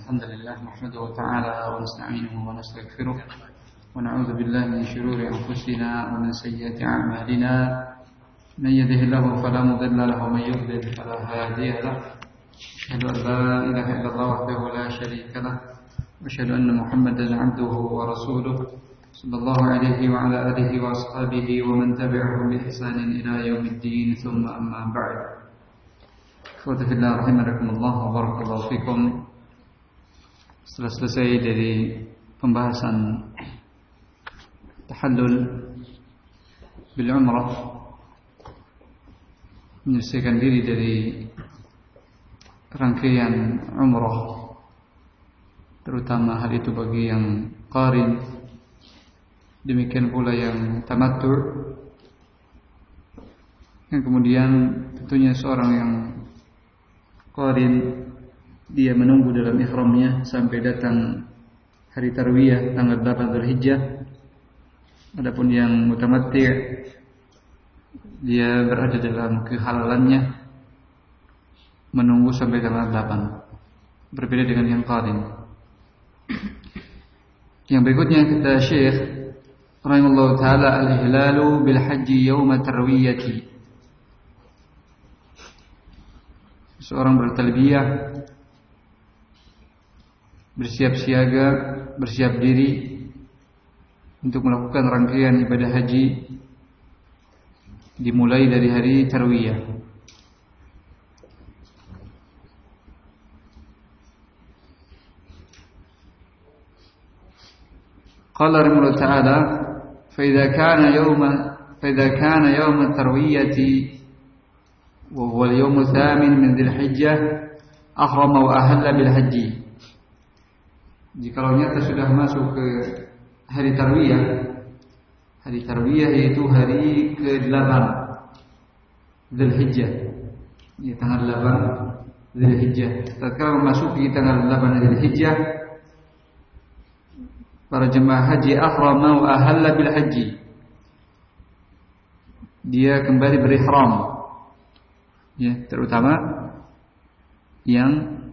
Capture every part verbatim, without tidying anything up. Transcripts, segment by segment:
الحمد لله نحمده تعالى ونستعينه ونستغفره ونعوذ بالله من شرور أنفسنا ومن سيئات أعمالنا من يهده الله فلا مضل له ومن يضلل فلا هادي له أشهد أن لا إله إلا الله وحده لا شريك له وأشهد أن محمدا عبده ورسوله صلى الله عليه وعلى آله وأصحابه ومن تبعهم بإحسان إلى يوم الدين ثم أما بعد Ikhwati fillah rahimakumullah wa barakallahu fikum. Setelah selesai dari pembahasan tahallul bil umrah, menyelesaikan diri dari rangkaian umrah, terutama hal itu bagi yang qarin, demikian pula yang tamattu', yang kemudian tentunya seorang yang qarin dia menunggu dalam ihramnya sampai datang hari tarwiyah tanggal delapan Dzulhijjah. Adapun yang mutamatti' dia berada dalam kehalalannya menunggu sampai tanggal delapan. Berbeda dengan yang qarin. Yang berikutnya kata Syekh rahimahullah taala al-ihlalu bil haji yaum tarwiyati. Seorang bertalbiyah, bersiap siaga, bersiap diri untuk melakukan rangkaian ibadah haji dimulai dari hari tarwiyah. Qala rahimahullah ta'ala fa idza kana yawma fa idza kana yawm at-tarwiyati وهو اليوم الثامن من ذي الحجة أحرم وأهل بالحج. Jikalau nyata sudah masuk ke hari tarwiyah, hari tarwiyah yaitu hari ke delapan Dzulhijjah, ya, tanggal delapan Dzulhijjah. Tatkala memasuki tanggal delapan Dzulhijjah, para jemaah haji ahrama wa ahalla bil haji, dia kembali berihram, ya, terutama yang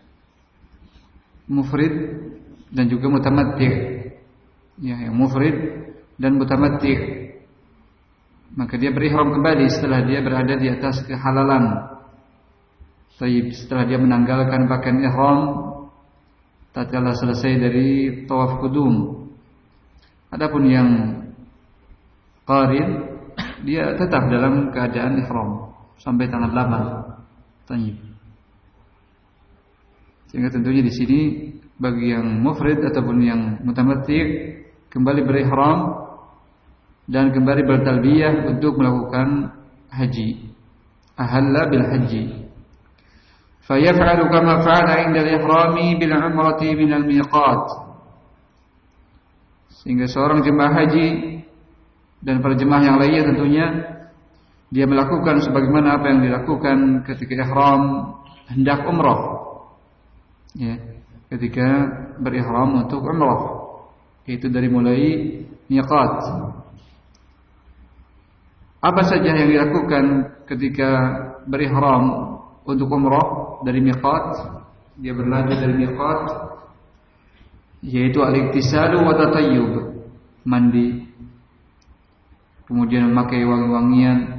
mufrid dan juga mutamatti', ya, yang mufrid dan mutamatti', maka dia berihram kembali setelah dia berada di atas kehalalan. Taib, setelah dia menanggalkan pakaian ihram tatkala selesai dari tawaf qudum. Adapun yang qarin dia tetap dalam keadaan ihram sampai tanggal delapan. Tayyib. Sehingga tentunya di sini bagi yang mufrid ataupun yang mutamatti' kembali berihram dan kembali bertalbiyah untuk melakukan haji. Ahalla bil haji. Fayaf'alu kama fa'ala 'inda al-ihrami bil 'umrati min al-miqat. Sehingga seorang jemaah haji dan para jemaah yang lainnya tentunya dia melakukan sebagaimana apa yang dilakukan ketika ihram hendak umrah, ya, ketika berihram untuk umrah, yaitu dari mulai miqat. Apa saja yang dilakukan ketika berihram untuk umrah dari miqat, dia berlari dari miqat, yaitu al-iktisalu wa tatayyub, mandi, kemudian memakai wangi-wangian,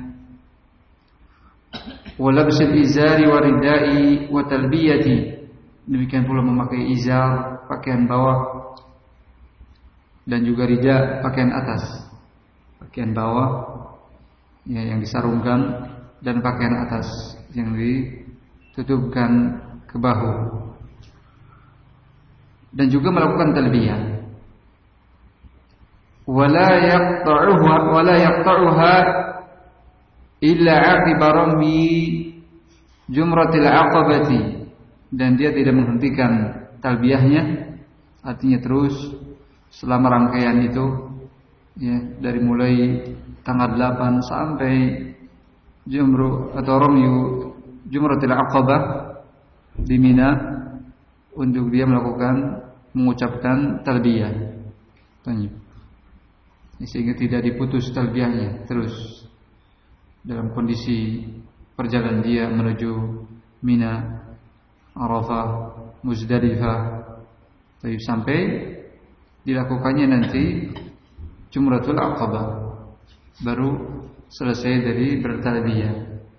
walabsil izari wa ridai wa talbiyati, demikian pula memakai izar, pakaian bawah, dan juga rida, pakaian atas, pakaian bawah, ya, yang disarungkan, dan pakaian atas yang ditutupkan ke bahu, dan juga melakukan talbiyah. Wala yaqta'uha wala yaqta'uha illa 'aqiba ramyi jumratil 'aqabati, dan dia tidak menghentikan talbiyahnya, artinya terus selama rangkaian itu, ya, dari mulai tanggal delapan sampai jumru atau ramyu jumratil 'aqabah di Mina, untuk dia melakukan mengucapkan talbiyah. Tanya. Sehingga tidak diputus talbiyahnya, terus dalam kondisi perjalanan dia menuju Mina, Arafah, Muzdalifah. Tapi sampai dilakukannya nanti Jumratul Aqabah, baru selesai dari bertalbiyah.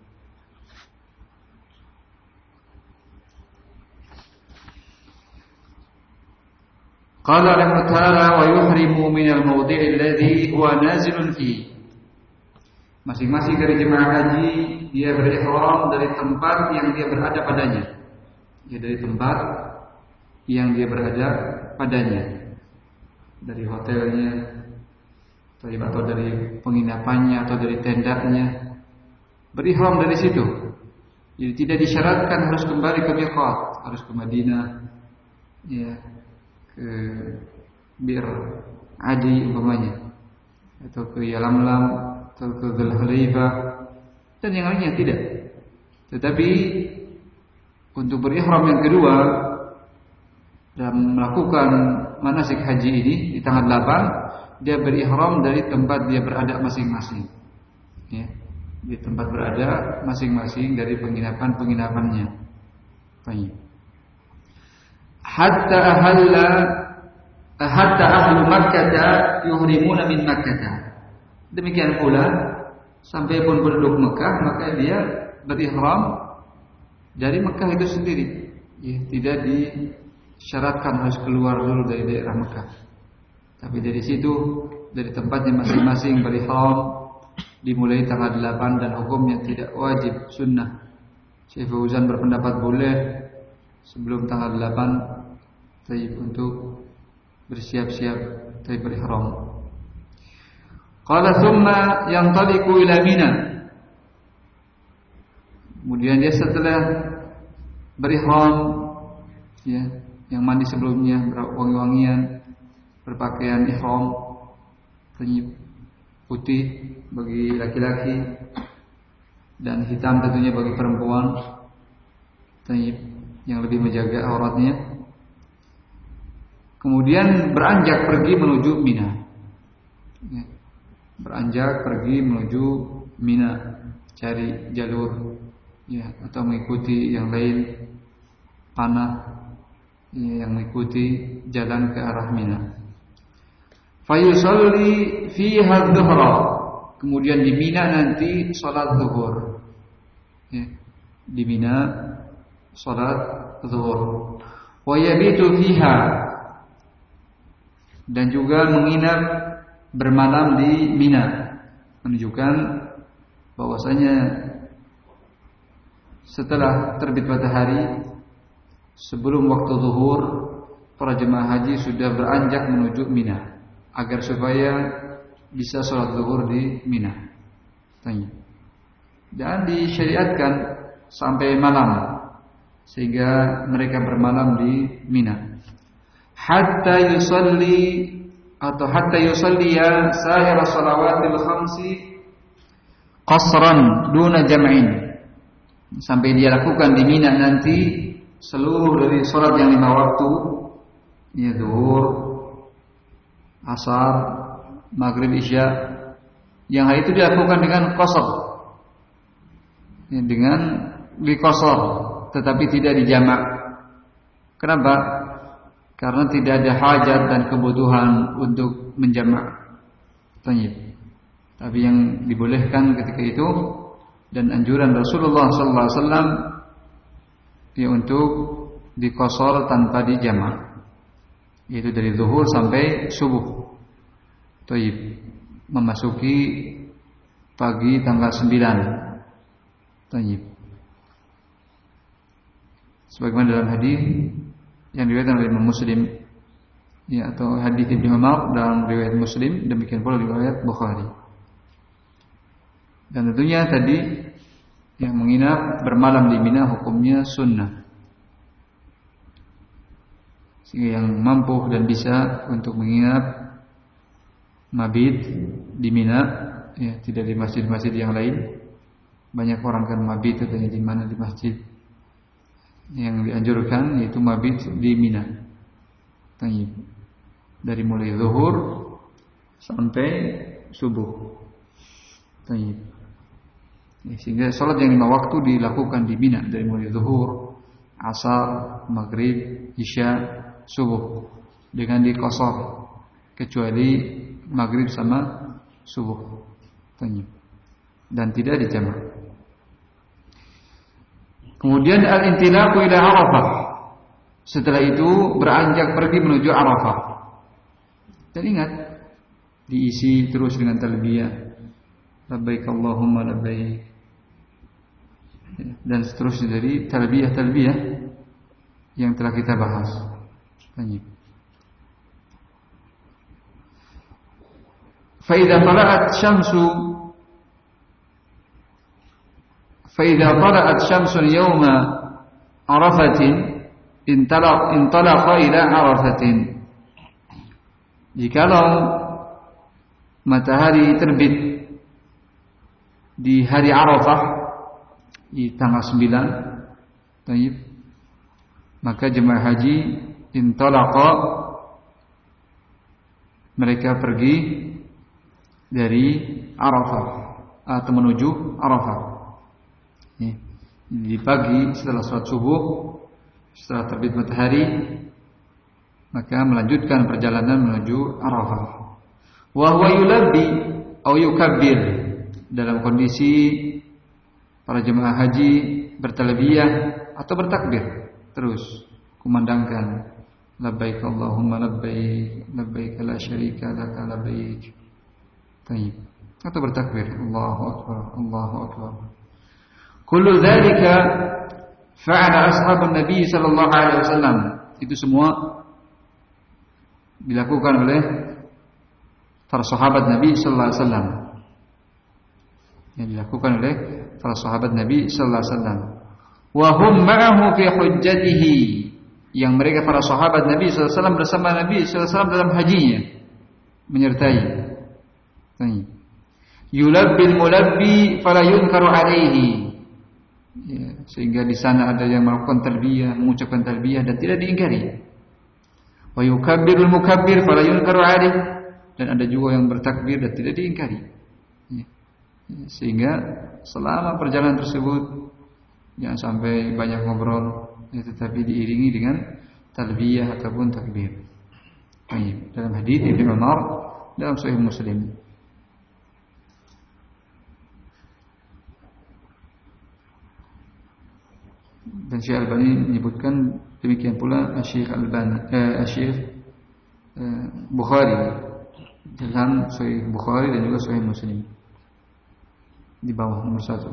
Qala Allah Ta'ala wa yuhrimu minal mawdi'i alladhi huwa nazilun fi. Masing-masing dari jemaah haji dia berihram dari tempat yang dia berada padanya. Ya, dari tempat yang dia berada padanya. Dari hotelnya, atau dari penginapannya, atau dari tendanya. Berihram dari situ. Jadi tidak disyaratkan harus kembali ke miqat, harus ke Madinah, ya, ke Bir Adi umpamanya, atau ke Yalamlam, atau ke Dzulhulaifah dan yang lainnya, tidak. Tetapi untuk berihram yang kedua dan melakukan manasik haji ini di tanggal delapan, dia berihram dari tempat dia berada masing-masing, ya, di tempat berada masing-masing dari penginapan-penginapannya. Baik. Hatta ahalla hatta ahlu Makkah yuhrimuna min Makkah. Demikian pula sampai pun penduduk Mekah, maka dia berihram dari Mekah itu sendiri. Ya, tidak disyaratkan harus keluar dulu dari daerah Mekah. Tapi dari situ, dari tempatnya masing-masing berihram, dimulai tanggal delapan dan hukumnya tidak wajib, sunnah. Syekh Fauzan berpendapat boleh sebelum tanggal delapan tayyib untuk bersiap-siap tayyib berihram. Qala thumma yantaliqu ila Mina. Kemudian dia setelah berihram, ya, yang mandi sebelumnya, wangi-wangian, berpakaian ihram tayyib putih bagi laki-laki dan hitam tentunya bagi perempuan, tayyib, yang lebih menjaga auratnya. Kemudian beranjak pergi menuju Mina, ya, beranjak pergi menuju Mina, cari jalur, ya, atau mengikuti yang lain panah, ya, yang mengikuti jalan ke arah Mina. Fayusalli fiha dhuhra. Kemudian di Mina nanti salat zuhur, ya, di Mina salat zuhur. Wa yabitu fiha, dan juga menginap bermalam di Mina, menunjukkan bahwasanya setelah terbit matahari sebelum waktu zuhur, para jemaah haji sudah beranjak menuju Mina agar supaya bisa sholat zuhur di Mina. Dan disyariatkan sampai malam, sehingga mereka bermalam di Mina. Hatta yusalli atau hatta yusalliya sahira salawatil khamsi qasran duna jam'in. Sampai dia lakukan di Mina nanti seluruh dari salat yang lima waktu, ya, zuhur, asar, maghrib, isya, yang hal itu dilakukan dengan qasar, ya, dengan diqasar, tetapi tidak dijamak. Kenapa? Karena tidak ada hajat dan kebutuhan untuk menjamak. Tapi yang dibolehkan ketika itu dan anjuran Rasulullah sallallahu alaihi wasallam, ya, untuk diqasar tanpa dijamak, yaitu dari zuhur sampai subuh. Tayyib, memasuki pagi tanggal sembilan. Tayyib. Sebagaimana dalam hadis yang diriwayatkan oleh Imam Muslim, ya, atau hadis Ibnu Umar dalam riwayat Muslim, demikian pula riwayat Bukhari. Dan tentunya tadi yang menginap bermalam di Mina hukumnya sunnah. Sehingga yang mampu dan bisa untuk menginap mabit di Mina, ya, tidak di masjid-masjid yang lain. Banyak orang kan mabit katanya di mana, di masjid. Yang dianjurkan yaitu mabit di Mina. Tayyib. Dari mulai zuhur sampai subuh. Tayyib. Ya, sehingga salat yang lima waktu dilakukan di Mina dari mulai zuhur, asar, maghrib, isya, subuh dengan diqasar kecuali maghrib sama subuh. Dan tidak dijamak. Kemudian al-intilaqu ila Arafah. Setelah itu beranjak pergi menuju Arafah. Dan ingat, diisi terus dengan talbiyah. Labbaik Allahumma labbaik. Dan seterusnya dari talbiyah-talbiyah yang telah kita bahas. Baik. Fa idza tala'at syamsu fa idza tala'at syamsun yawma Arafatin intalaq intalaqa ila Arafatin. Jikalau matahari terbit di hari Arafah di tanggal sembilan, taib, maka jemaah haji intalaqa, mereka pergi dari Arafah atau menuju Arafah. Di pagi setelah salat subuh, setelah terbit matahari, maka melanjutkan perjalanan menuju Arafah. Wa huwa yulabbi atau yukabbir, dalam kondisi para jemaah haji bertalbiyah atau bertakbir, terus kumandangkan labbaik Allahumma labbaik labbaik la syarika laka labbaik. Baik. Atau bertakbir Allahu akbar Allahu akbar. Kullu dzalika fa'ala ashabun Nabi sallallahu alaihi wasallam. Itu semua dilakukan oleh para sahabat Nabi sallallahu alaihi wasallam. Yang dilakukan oleh para sahabat Nabi sallallahu alaihi wasallam. Wa hum ma'ahu fi hujjatihi, yang mereka para sahabat Nabi sallallahu alaihi wasallam bersama Nabi sallallahu alaihi wasallam dalam hajinya, menyertai. Yulabbil mulabbi fala yunkaru alaihi. Ya, sehingga di sana ada yang melakukan talbiyah, mengucapkan talbiyah dan tidak diingkari. Wa yukabbirul mukabbir fala yunkaru alaihi, dan ada juga yang bertakbir dan tidak diingkari. Ya. Sehingga selama perjalanan tersebut jangan sampai banyak ngobrol, ya, tetapi diiringi dengan talbiyah ataupun takbir. Baik, dalam hadis Ibnu Umar dalam Sahih Muslim. Dan Syekh Albani menyebutkan demikian pula Syekh Albani, eh, Syekh eh, Bukhari dalam Sahih Bukhari dan juga Sahih Muslim di bawah nomor satu.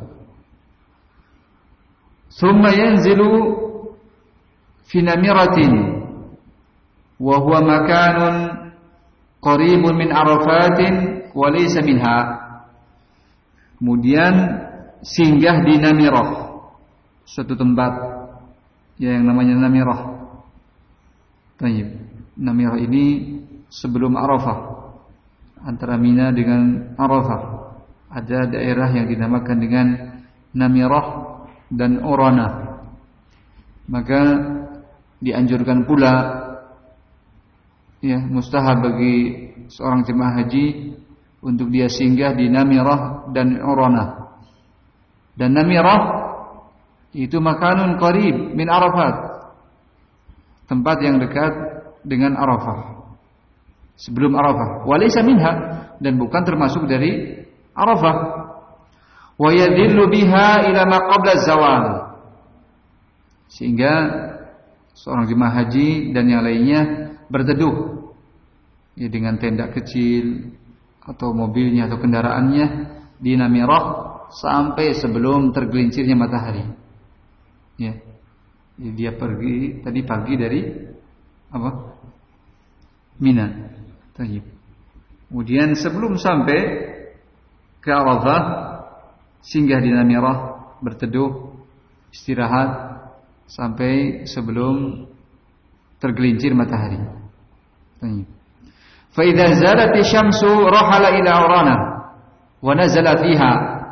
Thumma yanzilu fi namiratin wa huwa makanun qaribun min Arafatin wa laysa minha. Kemudian singgah di Namirah, suatu tempat yang namanya Namirah. Tayyib. Namirah ini sebelum Arafah, antara Mina dengan Arafah. Ada daerah yang dinamakan dengan Namirah dan Urana. Maka dianjurkan pula, ya, mustahab bagi seorang jemaah haji untuk dia singgah di Namirah dan Urana. Dan Namirah itu makanun qarib min Arafat, tempat yang dekat dengan Arafah, sebelum Arafah. Walaysa minha, dan bukan termasuk dari Arafah. Wa yadillu biha ila ma qabla zawal, sehingga seorang jemaah haji dan yang lainnya berteduh, ya, dengan tenda kecil atau mobilnya atau kendaraannya di Namirah sampai sebelum tergelincirnya matahari. Ya, jadi dia pergi tadi pagi dari apa? Mina. Tayyib. Kemudian sebelum sampai ke Arafah, singgah di Namirah, berteduh, istirahat sampai sebelum tergelincir matahari. Tayyib. Fa idza zalat asy-syamsu rahala ila Urana wa nazala fiha.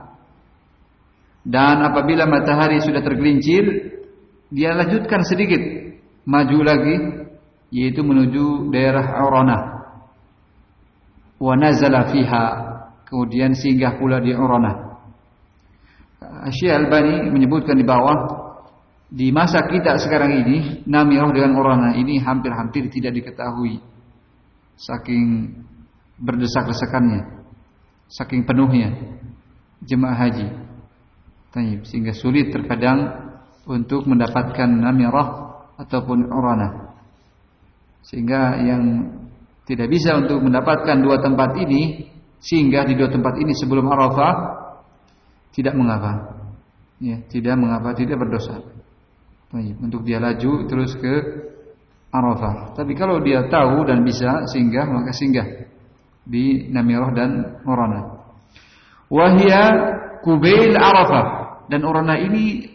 Dan apabila matahari sudah tergelincir, dia lanjutkan sedikit, maju lagi, yaitu menuju daerah Urana. Wa nazala fiha, kemudian singgah pula di Urana. Syekh Albani menyebutkan di bawah Di masa kita sekarang ini, namirah dengan urana ini hampir-hampir tidak diketahui. Saking berdesak-desakannya, saking penuhnya jemaah haji. Sehingga sulit terkadang untuk mendapatkan namirah ataupun urana. Sehingga yang tidak bisa untuk mendapatkan dua tempat ini, singgah di dua tempat ini sebelum Arafah, tidak mengapa. Ya, tidak mengapa, tidak berdosa. Untuk dia laju terus ke Arafah. Tapi kalau dia tahu dan bisa singgah, maka singgah di namirah dan urana. Wahia kubail Arafah, dan urana ini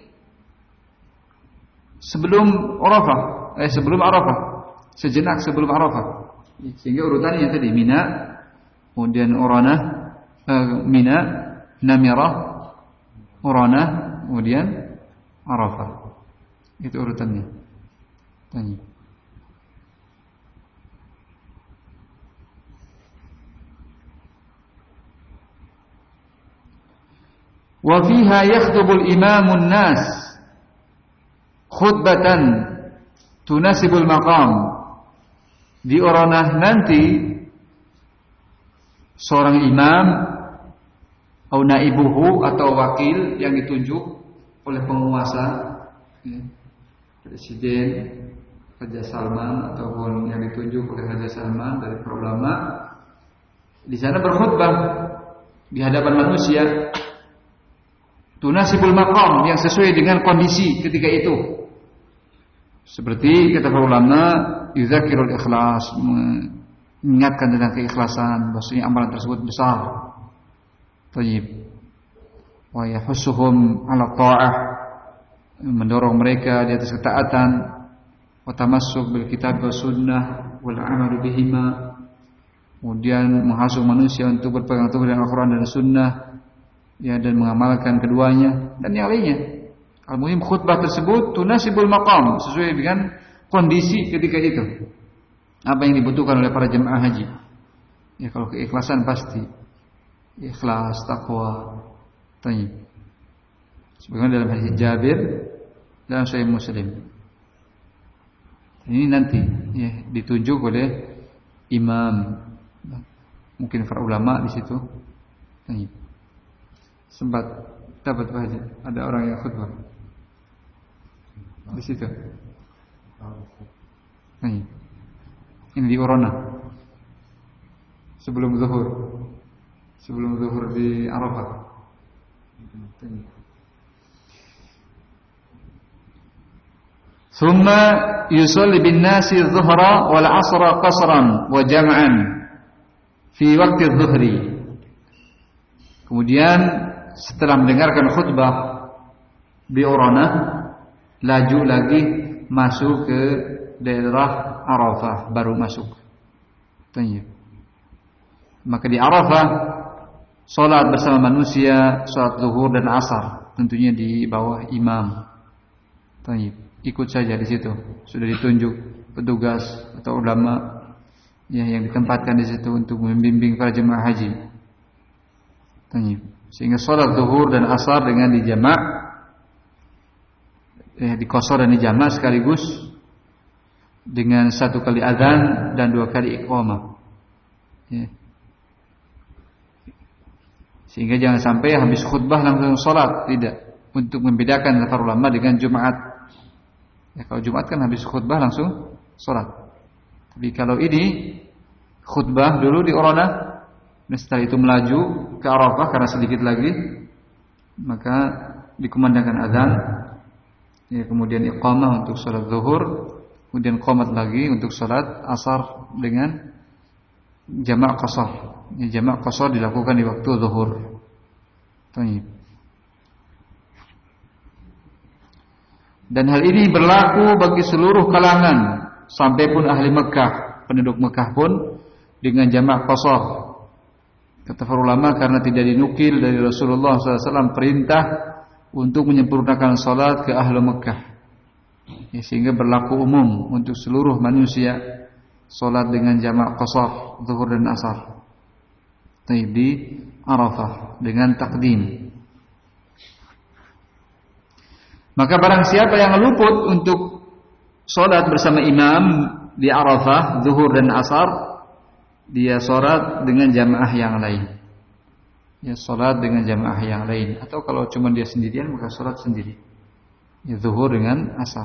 sebelum Arafah, eh sebelum Arafah, sejenak sebelum Arafah. Sehingga urutannya tadi Mina, kemudian urana, eh, Mina, namirah, urana, kemudian Arafah. Itu urutannya. Tanya. Wa fiha yakhtubul imamun nas khutbatan tunasibul maqam. Di uranah nanti seorang imam atau naibuhu atau wakil yang ditunjuk oleh penguasa, ya, Presiden Raja Salman ataupun yang ditunjuk oleh Raja Salman dari para ulama, di sana berkhutbah di hadapan manusia tunasibul maqam, yang sesuai dengan kondisi ketika itu. Seperti kata para ulama, yuzakirul ikhlas, mengingatkan tentang keikhlasan, bahwasanya amalan tersebut besar. Thayyib. Wa yahussuhum 'ala tha'ah, mendorong mereka di atas ketaatan, wa tamassuk bil kitab was sunnah wal 'amalu bihima, kemudian menghasung manusia untuk berpegang teguh dengan Al-Qur'an dan Sunnah, ya, dan mengamalkan keduanya dan yang lainnya. Al-muhim khutbah tersebut tunasibul maqam, sesuai dengan kondisi ketika itu. Apa yang dibutuhkan oleh para jemaah haji. Ya, kalau keikhlasan pasti ikhlas, takwa. Tanya. Sebagaimana dalam hadis Jabir dalam Sahih Muslim. Ini nanti, ya, ditunjuk oleh imam, mungkin para ulama di situ. Tanya. Sempat dapat baca ada orang yang khutbah di situ. Tanya. Ini di Urana sebelum zuhur, sebelum zuhur di Arafah. Tanya. Thumma yusalli bin nasi dhuhra wal asra qasran wa jam'an fi waqti adh-dhuhri. Kemudian setelah mendengarkan khutbah di Urana, laju lagi masuk ke daerah Arafah, baru masuk. Tanya. Maka di Arafah salat bersama manusia, salat zuhur dan asar, tentunya di bawah imam. Tanya. Ikut saja di situ. Sudah ditunjuk petugas atau ulama, ya, yang ditempatkan di situ untuk membimbing para jemaah haji. Tanya. Sehingga salat zuhur dan asar dengan dijamak, ya, dikosor dan dijamak sekaligus dengan satu kali azan dan dua kali iqamah. Ya. Sehingga jangan sampai habis khutbah langsung salat, tidak. Untuk membedakan para ulama dengan Jumat. Ya, kalau Jumat kan habis khutbah langsung salat. Tapi kalau ini khutbah dulu di Urana, dan setelah itu melaju ke Arafah karena sedikit lagi, maka dikumandangkan azan, ya, kemudian iqamah untuk salat zuhur, kemudian qomat lagi untuk salat asar dengan jamak qasar. Ya, jamak qasar dilakukan di waktu zuhur. Baik. Dan hal ini berlaku bagi seluruh kalangan, sampai pun ahli Mekah, penduduk Mekah pun dengan jamak qasar. Kata para ulama, karena tidak dinukil dari Rasulullah sallallahu alaihi wasallam perintah untuk menyempurnakan salat ke ahli Mekah, ya, sehingga berlaku umum untuk seluruh manusia salat dengan jamak qasar zuhur dan asar. Di Arafah dengan takdim. Maka barang siapa yang luput untuk sholat bersama imam di Arafah, zuhur dan asar, dia sholat dengan jamaah yang lain. Ya, sholat dengan jamaah yang lain. Atau kalau cuma dia sendirian, maka sholat sendiri. Ya, zuhur dengan asar.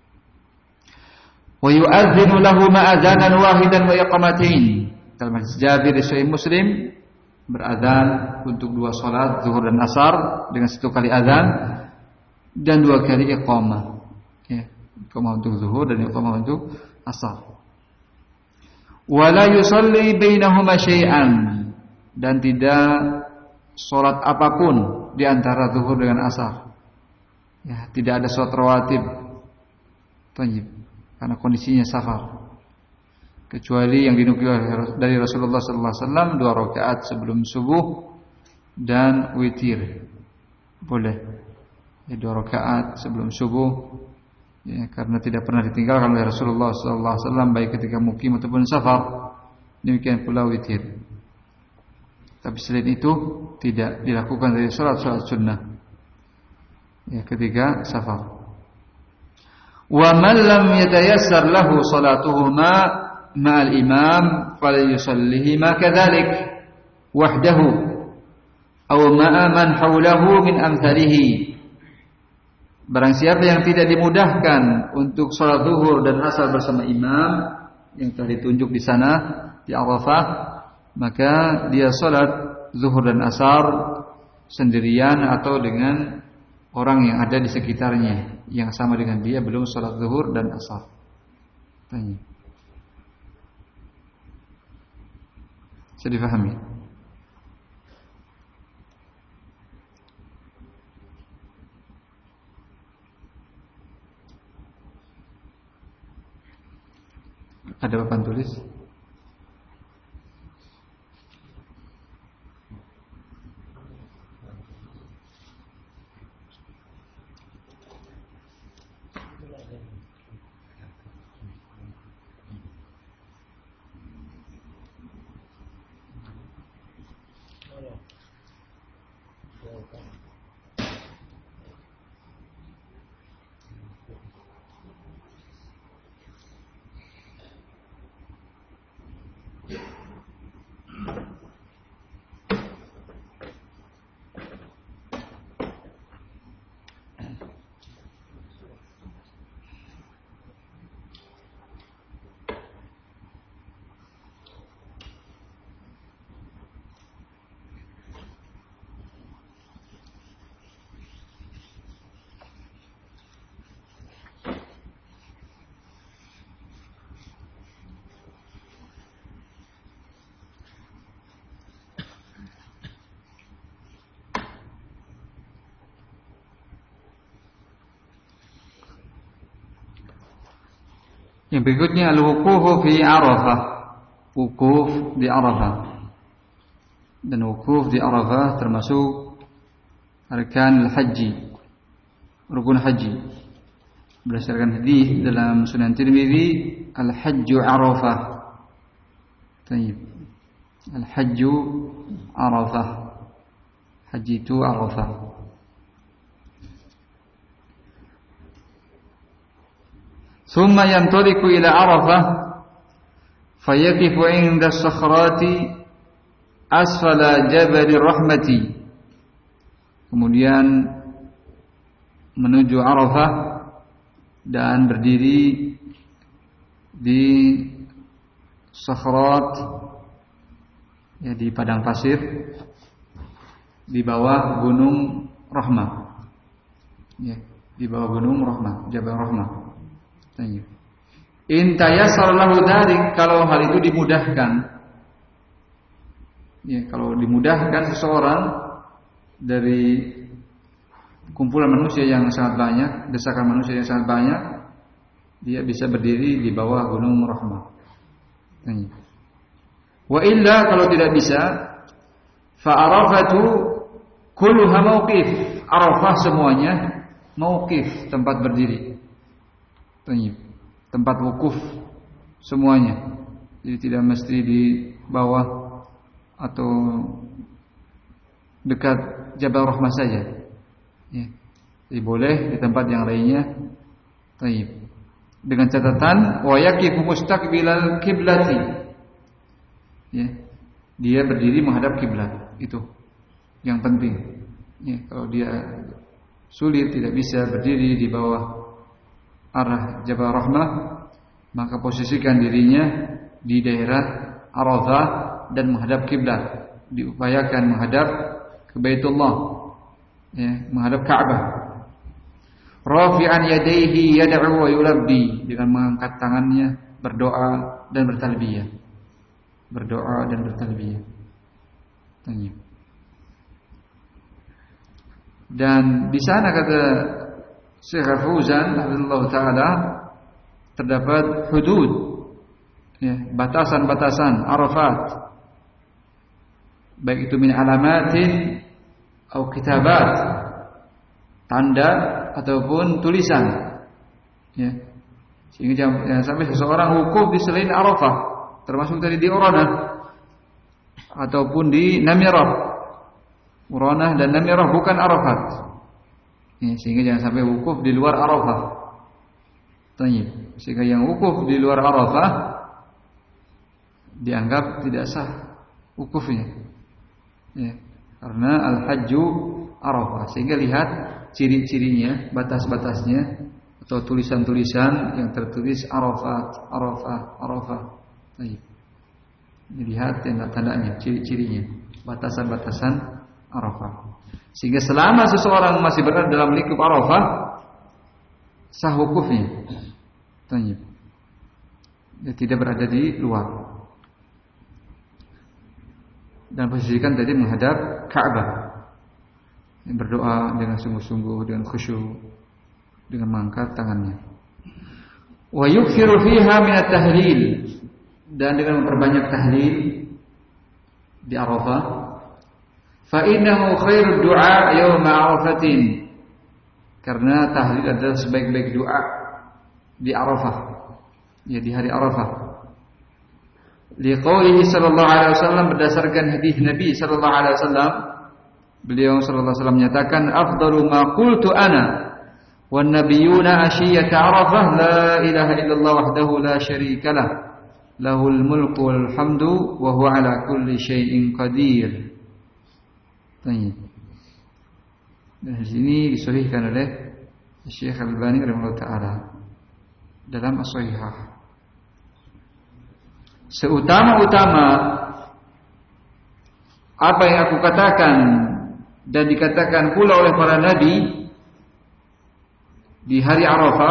Wa yu'adzinu lahu ma'adzanan wahidan wa iqamatain. Dalam hadis Jabir di Sahih Muslim, berazan untuk dua sholat zuhur dan asar dengan satu kali azan dan dua kali iqamah. Ya, iqamah untuk zuhur dan iqamah untuk asar. Wa la yusalli bainahuma syai'an, dan tidak sholat apapun di antara zuhur dengan asar. Ya, tidak ada sholat rawatib. Thayyib. Karena kondisinya safar. Kecuali yang dinukil dari Rasulullah sallallahu alaihi wasallam dua rakaat sebelum subuh dan witir. Boleh. Ya, dua rakaat sebelum subuh. Ya, karena tidak pernah ditinggalkan oleh Rasulullah sallallahu alaihi wasallam baik ketika mukim ataupun safar. Demikian pula witir. Tapi selain itu tidak dilakukan dari salat-salat sunnah. Ya, ketika safar. Wa man lam yatayassar lahu salatuhuma ma'al imam falyusallihima kadzalik wahdahu aw ma'a man hawlahu min amthalihi. Barang siapa yang tidak dimudahkan untuk salat zuhur dan asar bersama imam yang telah ditunjuk di sana di Arafah, maka dia salat zuhur dan asar sendirian atau dengan orang yang ada di sekitarnya yang sama dengan dia belum salat zuhur dan asar. Tanya. Bisa difahami? Ada papan tulis? Yang berikutnya al-wuqufu fi Arafah. Wukuf di Arafah. Dan wukuf di Arafah termasuk arkan al-haji, rukun haji. Berdasarkan hadis dalam Sunan Tirmizi, al-hajju Arafah. Baik. Al-hajju Arafah. Haji itu Arafah. ثم ينطلق إلى عرفة فيقف عند الصخرات أسفل جبل الرحمة. Kemudian menuju Arafah dan berdiri di sakhrat, ya, di padang pasir di bawah gunung Rahmah, ya, di bawah gunung Rahmah, Jabal Rahmah. In tayassar lahu dzalik, kalau hal itu dimudahkan. Ya, kalau dimudahkan seseorang dari kumpulan manusia yang sangat banyak, desakan manusia yang sangat banyak, dia bisa berdiri di bawah gunung Rahmah. Wa illa, kalau tidak bisa, fa Arafatu kulluha mauqif. Arafah semuanya mauqif, tempat berdiri. Tempat wukuf semuanya. Jadi tidak mesti di bawah atau dekat Jabal Rahmah saja. Ya. Jadi boleh di tempat yang lainnya. Taib. Dengan catatan wa yaqifu mustaqbilal qiblati. Ya. Dia berdiri menghadap kiblat. Itu yang penting. Ya, kalau dia sulit tidak bisa berdiri di bawah arah Jabal Rahmah, maka posisikan dirinya di daerah Arafah dan menghadap kiblat. Diupayakan menghadap ke Baitullah, ya, menghadap Ka'bah. Rafi'an yadayhi yad'u wa yulabbi, dengan mengangkat tangannya berdoa dan bertalbiyah. Berdoa dan bertalbiyah. Tanya. Dan di sana kata Syekh Fauzan rahimahullah taala terdapat hudud, ya, batasan-batasan Arafat, baik itu min alamatin atau kitabat, tanda ataupun tulisan, ya, sehingga jangan sampai seseorang wukuf di selain Arafah, termasuk tadi di Uranah ataupun di Namirah. Uranah dan Namirah bukan Arafat, ya, sehingga jangan sampai wukuf di luar Arafah. Tanya, sehingga yang wukuf di luar Arafah dianggap tidak sah wukufnya, ya, karena al-hajju Arafah. Sehingga lihat ciri-cirinya, batas-batasnya atau tulisan-tulisan yang tertulis Arafat, Arafah, Arafah. Tanya, lihat tanda-tandanya, ciri-cirinya, batasan-batasan Arafah. Sehingga selama seseorang masih berada dalam lingkup Arafah, sah wukufnya. Tanya. Dia tidak berada di luar. Dan posisikan tadi menghadap Ka'bah. Berdoa dengan sungguh-sungguh, dengan khusyuk, dengan mengangkat tangannya. Wa yukthiru fiha min at-tahlil, dan dengan memperbanyak tahlil di Arafah. Fa innahu khairud du'a yauma 'arafatin, karena tahlil adalah sebaik-baik doa di Arafah, ya, di hari Arafah. Liqaulihi sallallahu alaihi wasallam, berdasarkan hadis Nabi sallallahu alaihi wasallam, beliau sallallahu alaihi wasallam menyatakan, afdalu ma qultu ana wan nabiyyuna ashiyata Arafah la ilaha illallah wahdahu la syarikalah lahul mulku wal hamdu wa huwa ala kulli syai'in qadir. Tanya. Dan di sini disahihkan oleh Syekh Al-Albani rahimahullah taala dalam As-Shahihah. Seutama-utama apa yang aku katakan dan dikatakan pula oleh para nabi di hari Arafah,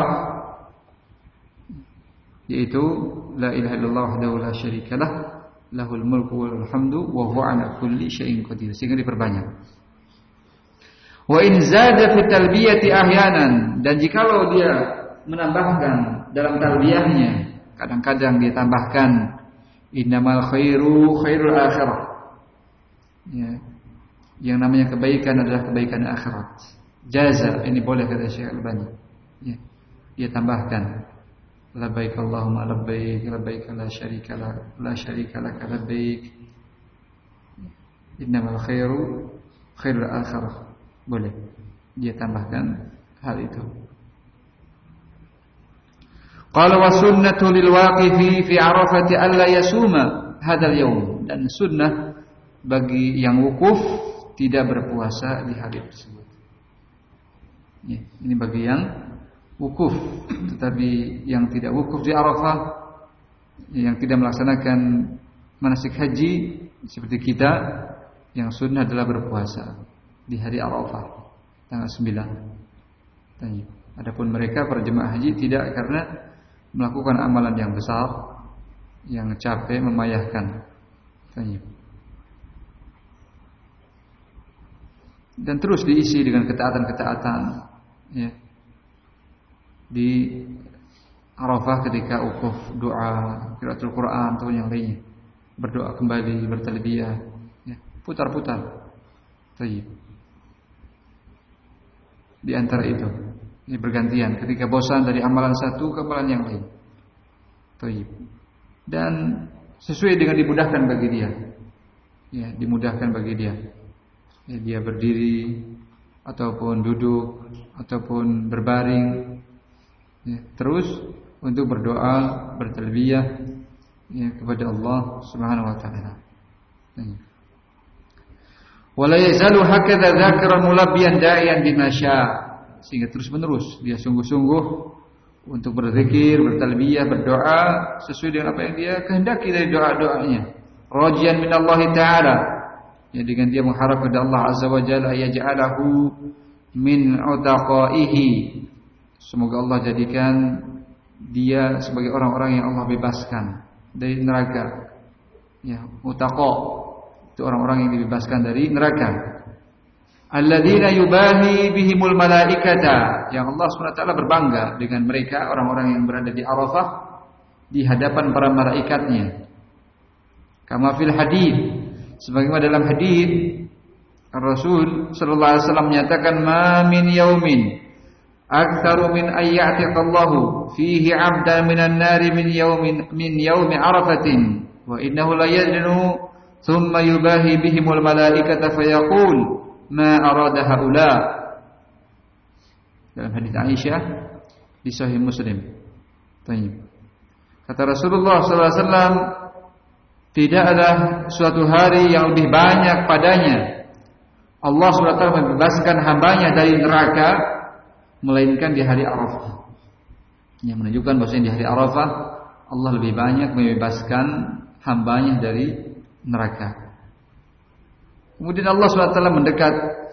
yaitu la ilaha illallah wahdahu la syarikalah lahul mulku wal hamdu wa huwa ala kulli syai'in qadir, sehingga diperbanyak. Wa in zada fi talbiyati ahyanan, dan jikalau dia menambahkan dalam talbiyahnya, kadang-kadang dia tambahkan innamal khairu khairul akhirah, ya, yang namanya kebaikan adalah kebaikan akhirat. Jaza, ini boleh kata Syekh Al-Albani, ya, dia tambahkan labbaik Allahumma labbaik labbaik la syarika lak la syarika lak labbaik innamal khairu khairul akhirah, boleh dia tambahkan hal itu. Qala wa sunnatu lil waqifi fi Arafati alla yasuma hadzal yaum, dan sunnah bagi yang wukuf tidak berpuasa di hari tersebut. Ya, ini bagi yang wukuf, tetapi yang tidak wukuf di Arafah, yang tidak melaksanakan manasik haji seperti kita, yang sunnah adalah berpuasa di hari Arafah tanggal sembilan. Tanya. Adapun mereka para jemaah haji tidak, karena melakukan amalan yang besar, yang capek, memayahkan. Tanya. Dan terus diisi dengan ketaatan-ketaatan, ya, di Arafah ketika wukuf, doa, qiraatul Quran atau yang lainnya, berdoa kembali, bertalbiyah, ya, putar-putar. Tayyib. Di antara itu, ini bergantian ketika bosan dari amalan satu ke amalan yang lain. Tayyib. Dan sesuai dengan dimudahkan bagi dia. Ya, dimudahkan bagi dia. Ya, dia berdiri ataupun duduk ataupun berbaring, ya, terus untuk berdoa, bertalbiyah, ya, kepada Allah Subhanahu wa taala. Wala yazalu hakadha dzakiran mulabbiyan da'iyan bima syaa, sehingga terus-menerus dia sungguh-sungguh untuk berzikir, bertalbiyah, berdoa sesuai dengan apa yang dia kehendaki dari doa-doanya. Rajian minallahi ta'ala, ya, dengan dia mengharap kepada Allah Azza wa Jalla yaj'alahu min utaqaihi, semoga Allah jadikan dia sebagai orang-orang yang Allah bebaskan dari neraka. Ya, utaqa itu orang-orang yang dibebaskan dari neraka. Alladzina yubahi bihimul malaikata, yang Allah Subhanahu wa taala berbangga dengan mereka, orang-orang yang berada di Arafah di hadapan para malaikatnya. Kama fil hadits, sebagaimana dalam hadis Rasul sallallahu alaihi wasallam menyatakan, ma min yaumin aktsaru min ayyatiqallahu fihi 'abdan minan nari min yaumin min yaumi arafatin wa innahu la yadnu thumma yubahi bihimul malaikata fayaqul ma arada haula. Dalam hadis Aisyah di Sahih Muslim. Baik. Kata Rasulullah sallallahu alaihi wasallam, tidak ada suatu hari yang lebih banyak padanya Allah subhanahu wa taala membebaskan hambanya dari neraka melainkan di hari Arafah. Yang menunjukkan bahwasanya di hari Arafah Allah lebih banyak membebaskan hambanya dari neraka. Kemudian Allah subhanahu wa taala mendekat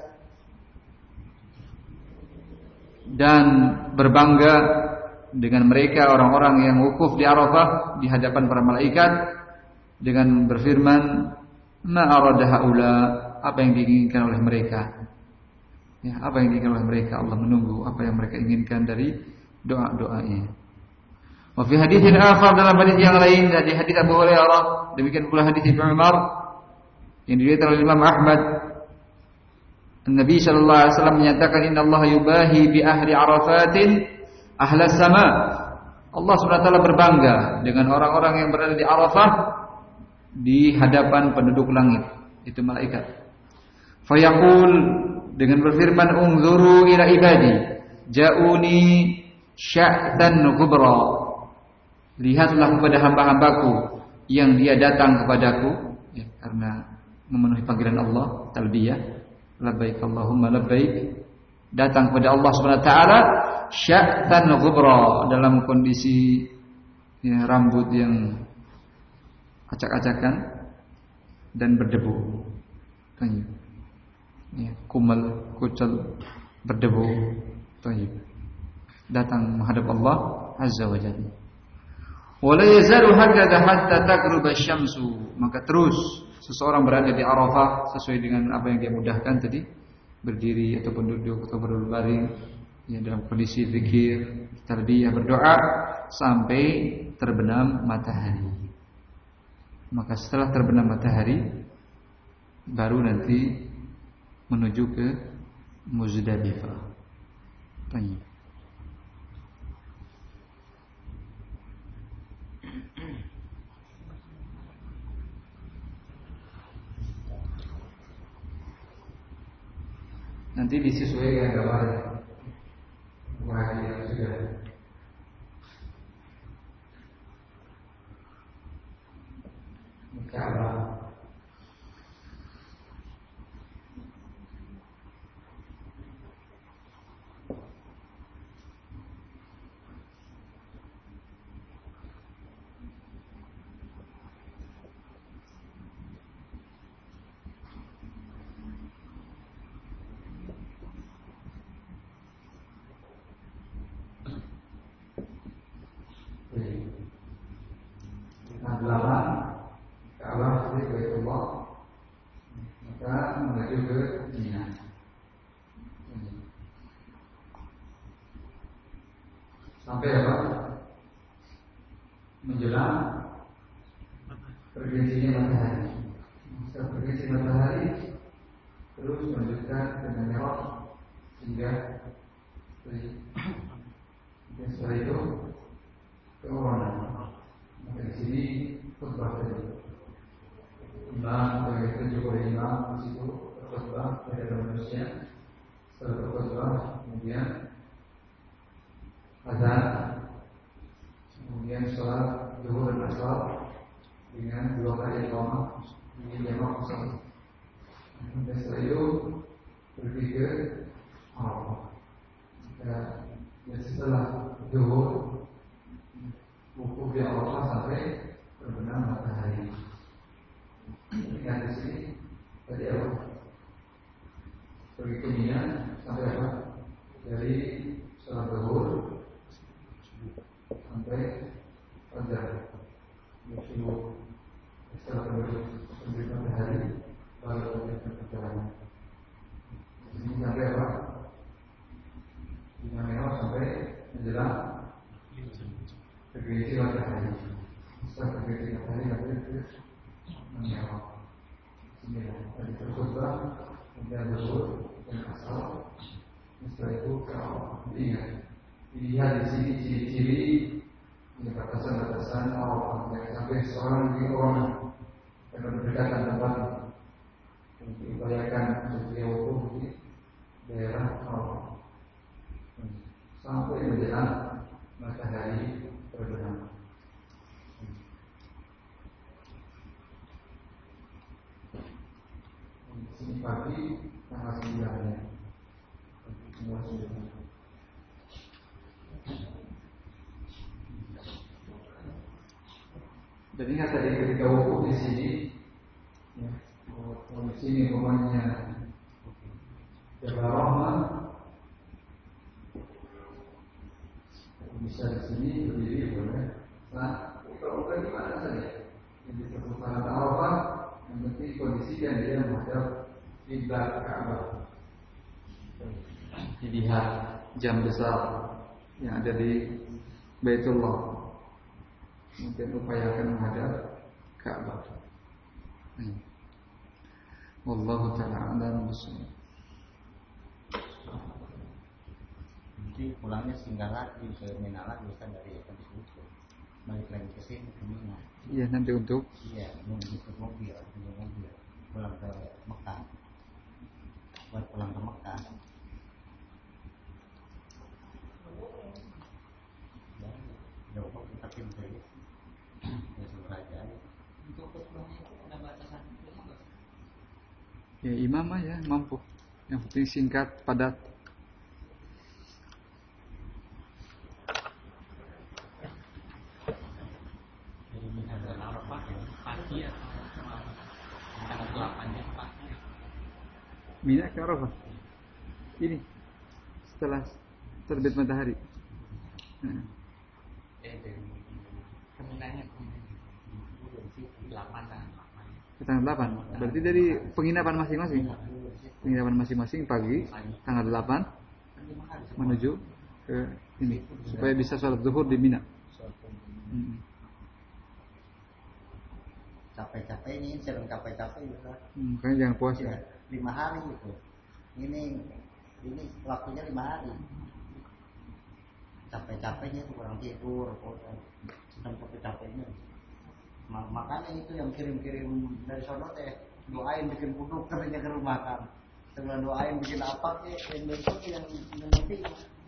dan berbangga dengan mereka, orang-orang yang wukuf di Arafah di hadapan para malaikat, dengan berfirman, ma arada haula, apa yang diinginkan oleh mereka. Ya, apa yang diinginkan oleh mereka, Allah menunggu apa yang mereka inginkan dari doa-doanya. Wa fi haditsin akhar, dalam hadis yang lain dari hadis Abu Hurairah, demikian pula hadis Ibnu Umar yang diriwayatkan oleh Imam Ahmad, Nabi sallallahu alaihi wasallam menyatakan, innallaha yubahi bi ahli arafatin ahlas sama. Allah Subhanahu wa taala berbangga dengan orang-orang yang berada di Arafah di hadapan penduduk langit, itu malaikat. Fayaqul, dengan berfirman, unzuru ila ibadi ja'uni sya'tan kubra, lihatlah kepada hamba-hambaku yang dia datang kepadaku, ya, karena memenuhi panggilan Allah, talbiyah, labbaik Allahumma labbaik, datang kepada Allah Subhanahu wa taala sya'tan kubra, dalam kondisi, ya, rambut yang acak-acakan dan berdebu, ya, kumal, kucel, berdebu, datang menghadap Allah Azza wa Jalla. Wala yazalu hakadha hatta taghrub asy-syamsu, maka terus seseorang berada di Arafah sesuai dengan apa yang dia mudahkan tadi, berdiri ataupun duduk atau berbaring, ya, dalam kondisi zikir, tarbiyah, berdoa sampai terbenam matahari. Maka setelah terbenam matahari baru nanti menuju ke Muzdalifah. Baik. Nanti disesuaikan gambarnya. Wah, yang sudah Ka'bah. Nah, belakang Ka'bah di Baitullah, maka menuju ke Mina. Sampai apa? Menjelang tergelincirnya matahari. Setelah tergelincir matahari, terus melanjutkan dengan Mi'raj hingga dan setelah itu ke Urana. Maka di sini khutbah tadi, imam, begitu juga oleh imam di situ khutbah kepada manusia setelah berkhutbah kemudian azan, kemudian sholat zuhur dan asar dengan dua kali iqamah di jamaah sholat. Dan setelah itu pergi ke Arafah. Dan setelah zuhur wukuf di Arafah sampai terbenam matahari. Ingat di sini tadi apa? Pergi ke Mina sampai apa? Dari sholat zuhur sampai fajar. Subuh. Setelah terbit matahari baru lanjutkan perjalanan. Ini sampai apa? Mina Merah sampai menjelang terbit matahari. Setelah terbit matahari sampai ke Mina. Ini tadi berkhutbah, kemudian zuhur dan asar. Setelah itu kalau diingat, dilihat di sini ciri-ciri ini batasan-batasan Arafah, jangan sampai seorang di orang karena berdekatan tempat diupayakan untuk dia wukuf di daerah Arafah sampai menjelang matahari terbenam. Di sini pagi tanggal sembilan ya. Semua sudah. Dan ingat tadi ketika wukuf di sini, ya, di sini umpamanya Jabal Rahmah, bisa di sini berdiri boleh. Nah, kalau bukan di mana saja, yang di perputaran Arafah, yang penting kondisikan dia menghadap kiblat Ka'bah. Dilihat jam besar yang ada di Baitullah. Mungkin upayakan menghadap Ka'bah. Hmm. Wallahu ta'ala a'lam bishawab. Nanti pulangnya singgah lagi ke Mina lagi bisa dari habis itu. Balik lagi ke sini ke Mina. Iya nanti untuk. Iya, nunggu ke mobil, nunggu mobil pulang ke Mekah. Buat pulang ke Mekah. Ya, jauh kok kita pindah ya. Ya sebenarnya aja. Untuk pulangnya itu ada batasan nggak? Ya imam aja mampu. Yang penting singkat, padat. Jadi misalnya Arafah ya pagi atau tanggal delapan-nya pagi. Mina ke Arafah. Ini setelah terbit matahari. Nah. Eh dari keminanya delapan tanggal delapan. Tanggal delapan. Berarti dari penginapan masing-masing. Penginapan masing-masing pagi tanggal delapan menuju ke ini supaya bisa sholat zuhur di Mina. Hmm. Capek-capeknya sering capek-capek juga. Hmm, makanya jangan puasa. Ya, lima hari itu. Ini ini waktunya lima hari. Capek-capeknya itu kurang tidur, sedang capek-capeknya. Makanya itu yang kirim-kirim dari sono teh doain bikin puduk katanya ke rumah kan. Setelah doain bikin apa sih yang besok yang yang nanti